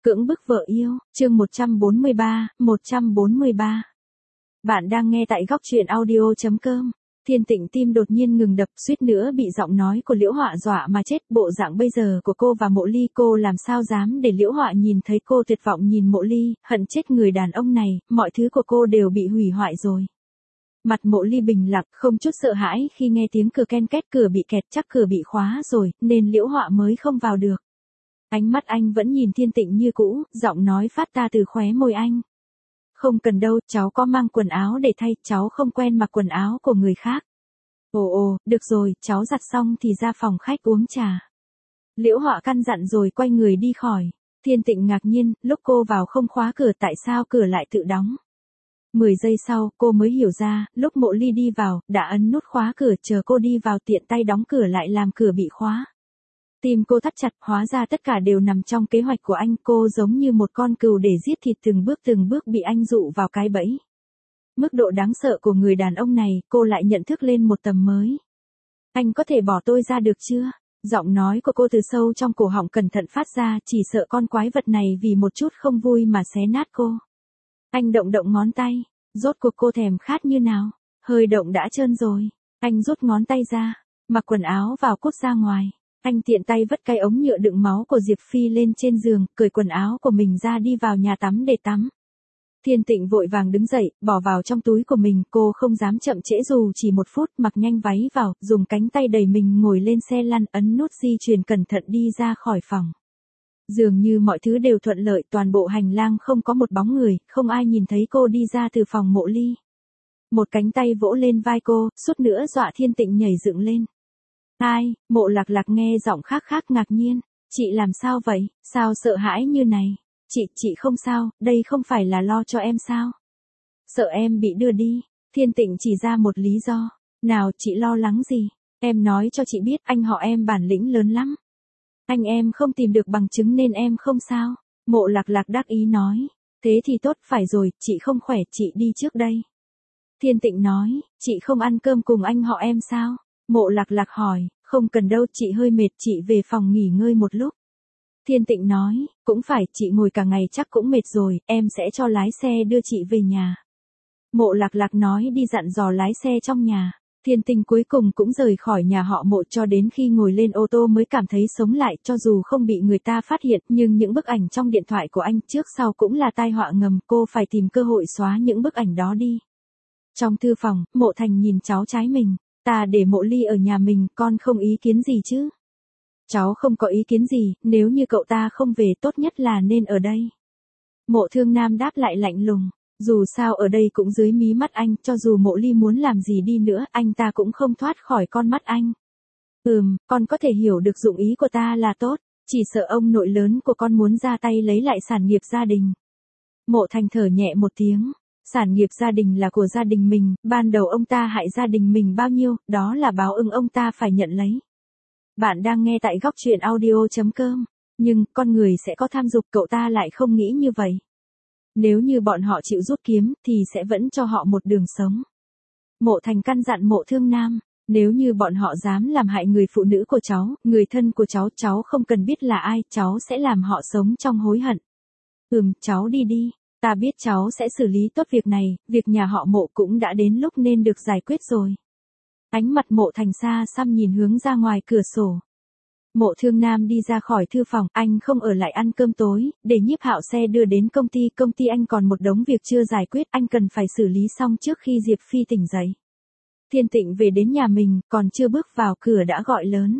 Cưỡng bức vợ yêu, chương 143. Bạn đang nghe tại góc truyện audio.com. Thiên Tịnh tim đột nhiên ngừng đập, suýt nữa bị giọng nói của Liễu Họa dọa mà chết. Bộ dạng bây giờ của cô và Mộ Ly, cô làm sao dám để Liễu Họa nhìn thấy cô tuyệt vọng nhìn Mộ Ly, hận chết người đàn ông này, mọi thứ của cô đều bị hủy hoại rồi. Mặt Mộ Ly bình lặng, không chút sợ hãi khi nghe tiếng cửa ken két, cửa bị kẹt, chắc cửa bị khóa rồi, nên Liễu Họa mới không vào được. Ánh mắt anh vẫn nhìn Thiên Tịnh như cũ, giọng nói phát ra từ khóe môi anh. Không cần đâu, cháu có mang quần áo để thay, cháu không quen mặc quần áo của người khác. Ồ, được rồi, cháu giặt xong thì ra phòng khách uống trà. Liễu Họa căn dặn rồi quay người đi khỏi. Thiên Tịnh ngạc nhiên, lúc cô vào không khóa cửa tại sao cửa lại tự đóng. 10 giây sau, cô mới hiểu ra, lúc Mộ Ly đi vào, đã ấn nút khóa cửa, chờ cô đi vào tiện tay đóng cửa lại làm cửa bị khóa. Tim cô thắt chặt, hóa ra tất cả đều nằm trong kế hoạch của anh, cô giống như một con cừu để giết thịt từng bước bị anh dụ vào cái bẫy. Mức độ đáng sợ của người đàn ông này, cô lại nhận thức lên một tầm mới. Anh có thể bỏ tôi ra được chưa? Giọng nói của cô từ sâu trong cổ họng cẩn thận phát ra, chỉ sợ con quái vật này vì một chút không vui mà xé nát cô. Anh động ngón tay, rốt cuộc cô thèm khát như nào, hơi động đã trơn rồi. Anh rút ngón tay ra, mặc quần áo vào cút ra ngoài. Anh tiện tay vứt cái ống nhựa đựng máu của Diệp Phi lên trên giường, cởi quần áo của mình ra đi vào nhà tắm để tắm. Thiên Tịnh vội vàng đứng dậy, bỏ vào trong túi của mình, cô không dám chậm trễ dù chỉ 1 phút, mặc nhanh váy vào, dùng cánh tay đẩy mình ngồi lên xe lăn, ấn nút di chuyển cẩn thận đi ra khỏi phòng. Dường như mọi thứ đều thuận lợi, toàn bộ hành lang không có một bóng người, không ai nhìn thấy cô đi ra từ phòng Mộ Ly. Một cánh tay vỗ lên vai cô, suốt nữa dọa Thiên Tịnh nhảy dựng lên. Ai? Mộ Lạc Lạc nghe giọng khác ngạc nhiên. Chị làm sao vậy? Sao sợ hãi như này? Chị không sao, đây không phải là lo cho em sao? Sợ em bị đưa đi. Thiên Tịnh chỉ ra một lý do. Nào, chị lo lắng gì? Em nói cho chị biết, anh họ em bản lĩnh lớn lắm. Anh em không tìm được bằng chứng nên em không sao. Mộ Lạc Lạc đắc ý nói. Thế thì tốt, phải rồi, chị không khỏe, chị đi trước đây. Thiên Tịnh nói, chị không ăn cơm cùng anh họ em sao? Mộ Lạc Lạc hỏi, không cần đâu, chị hơi mệt, chị về phòng nghỉ ngơi một lúc. Thiên Tịnh nói, cũng phải, chị ngồi cả ngày chắc cũng mệt rồi, em sẽ cho lái xe đưa chị về nhà. Mộ Lạc Lạc nói đi dặn dò lái xe trong nhà. Thiên Tịnh cuối cùng cũng rời khỏi nhà họ Mộ, cho đến khi ngồi lên ô tô mới cảm thấy sống lại, cho dù không bị người ta phát hiện, nhưng những bức ảnh trong điện thoại của anh trước sau cũng là tai họa ngầm, cô phải tìm cơ hội xóa những bức ảnh đó đi. Trong thư phòng, Mộ Thành nhìn cháu trai mình. Ta để Mộ Ly ở nhà mình, con không ý kiến gì chứ? Cháu không có ý kiến gì, nếu như cậu ta không về tốt nhất là nên ở đây. Mộ Thương Nam đáp lại lạnh lùng, dù sao ở đây cũng dưới mí mắt anh, cho dù Mộ Ly muốn làm gì đi nữa, anh ta cũng không thoát khỏi con mắt anh. Con có thể hiểu được dụng ý của ta là tốt, chỉ sợ ông nội lớn của con muốn ra tay lấy lại sản nghiệp gia đình. Mộ Thành thở nhẹ một tiếng. Sản nghiệp gia đình là của gia đình mình, ban đầu ông ta hại gia đình mình bao nhiêu, đó là báo ứng ông ta phải nhận lấy. Bạn đang nghe tại góc truyện audio.com, nhưng con người sẽ có tham dục, cậu ta lại không nghĩ như vậy. Nếu như bọn họ chịu rút kiếm, thì sẽ vẫn cho họ một đường sống. Mộ Thành căn dặn Mộ Thương Nam, nếu như bọn họ dám làm hại người phụ nữ của cháu, người thân của cháu không cần biết là ai, cháu sẽ làm họ sống trong hối hận. Cháu đi đi. Ta biết cháu sẽ xử lý tốt việc này, việc nhà họ Mộ cũng đã đến lúc nên được giải quyết rồi. Ánh mặt Mộ Thành xa xăm nhìn hướng ra ngoài cửa sổ. Mộ Thương Nam đi ra khỏi thư phòng, anh không ở lại ăn cơm tối, để Nhiếp Hạo xe đưa đến công ty anh còn một đống việc chưa giải quyết, anh cần phải xử lý xong trước khi Diệp Phi tỉnh dậy. Thiên Tịnh về đến nhà mình, còn chưa bước vào cửa đã gọi lớn.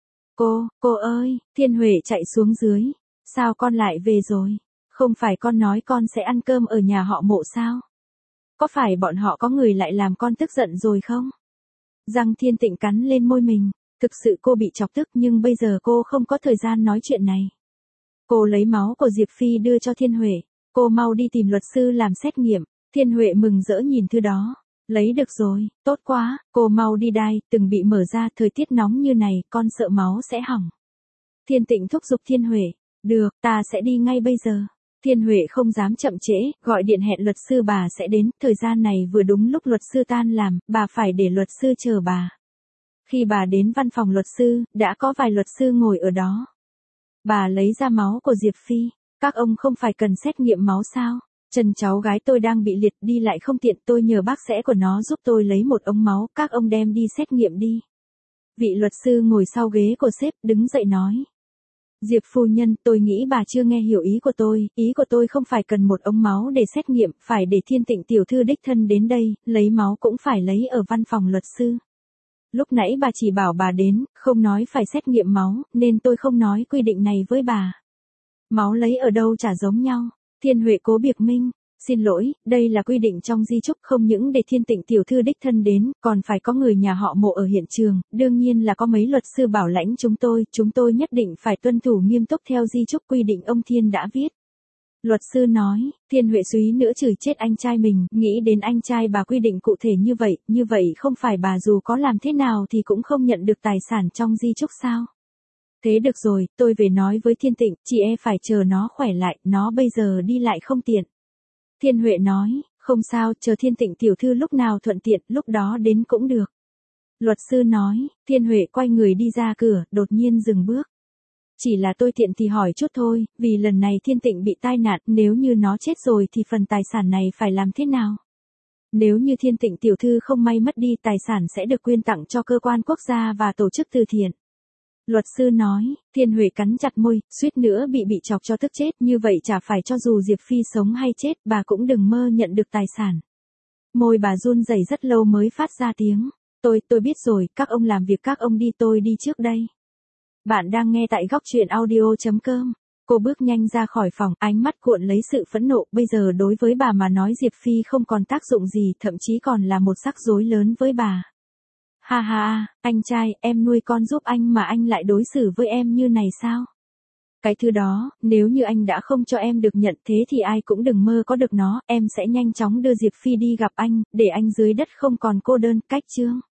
Cô ơi, Thiên Huệ chạy xuống dưới. Sao con lại về rồi? Không phải con nói con sẽ ăn cơm ở nhà họ Mộ sao? Có phải bọn họ có người lại làm con tức giận rồi không? Răng Thiên Tịnh cắn lên môi mình, thực sự cô bị chọc tức nhưng bây giờ cô không có thời gian nói chuyện này. Cô lấy máu của Diệp Phi đưa cho Thiên Huệ, cô mau đi tìm luật sư làm xét nghiệm. Thiên Huệ mừng rỡ nhìn thư đó, lấy được rồi, tốt quá, cô mau đi đai, từng bị mở ra, thời tiết nóng như này, con sợ máu sẽ hỏng. Thiên Tịnh thúc giục Thiên Huệ, được, ta sẽ đi ngay bây giờ. Thiên Huệ không dám chậm trễ, gọi điện hẹn luật sư bà sẽ đến, thời gian này vừa đúng lúc luật sư tan làm, bà phải để luật sư chờ bà. Khi bà đến văn phòng luật sư, đã có vài luật sư ngồi ở đó. Bà lấy ra máu của Diệp Phi, Các ông không phải cần xét nghiệm máu sao? Chân cháu gái tôi đang bị liệt đi lại không tiện, tôi nhờ bác sĩ của nó giúp tôi lấy một ống máu, các ông đem đi xét nghiệm đi. Vị luật sư ngồi sau ghế của sếp đứng dậy nói. Diệp phu nhân, tôi nghĩ bà chưa nghe hiểu ý của tôi không phải cần một ống máu để xét nghiệm, phải để Thiên Tịnh tiểu thư đích thân đến đây, lấy máu cũng phải lấy ở văn phòng luật sư. Lúc nãy bà chỉ bảo bà đến, không nói phải xét nghiệm máu, nên tôi không nói quy định này với bà. Máu lấy ở đâu chả giống nhau. Thiên Huệ cố biện minh. Xin lỗi, đây là quy định trong di chúc, không những để Thiên Tịnh tiểu thư đích thân đến, còn phải có người nhà họ Mộ ở hiện trường, đương nhiên là có mấy luật sư bảo lãnh chúng tôi nhất định phải tuân thủ nghiêm túc theo di chúc quy định ông Thiên đã viết. Luật sư nói, Thiên Huệ suýt nữa chửi chết anh trai mình, nghĩ đến anh trai bà quy định cụ thể như vậy không phải bà dù có làm thế nào thì cũng không nhận được tài sản trong di chúc sao? Thế được rồi, tôi về nói với Thiên Tịnh, chị phải chờ nó khỏe lại, nó bây giờ đi lại không tiện. Thiên Huệ nói, không sao, chờ Thiên Tịnh tiểu thư lúc nào thuận tiện, lúc đó đến cũng được. Luật sư nói, Thiên Huệ quay người đi ra cửa, đột nhiên dừng bước. Chỉ là tôi tiện thì hỏi chút thôi, vì lần này Thiên Tịnh bị tai nạn, nếu như nó chết rồi thì phần tài sản này phải làm thế nào? Nếu như Thiên Tịnh tiểu thư không may mất đi, tài sản sẽ được quyên tặng cho cơ quan quốc gia và tổ chức từ thiện. Luật sư nói, Thiên Huệ cắn chặt môi, suýt nữa bị chọc cho tức chết, như vậy chả phải cho dù Diệp Phi sống hay chết, bà cũng đừng mơ nhận được tài sản. Môi bà run rẩy rất lâu mới phát ra tiếng, tôi biết rồi, các ông làm việc các ông đi, tôi đi trước đây. Bạn đang nghe tại góc truyện audio.com. Cô bước nhanh ra khỏi phòng, ánh mắt cuộn lấy sự phẫn nộ, bây giờ đối với bà mà nói Diệp Phi không còn tác dụng gì, thậm chí còn là một rắc rối lớn với bà. Ha ha, anh trai, em nuôi con giúp anh mà anh lại đối xử với em như này sao? Cái thứ đó, nếu như anh đã không cho em được nhận thế thì ai cũng đừng mơ có được nó, em sẽ nhanh chóng đưa Diệp Phi đi gặp anh, để anh dưới đất không còn cô đơn, cách chương.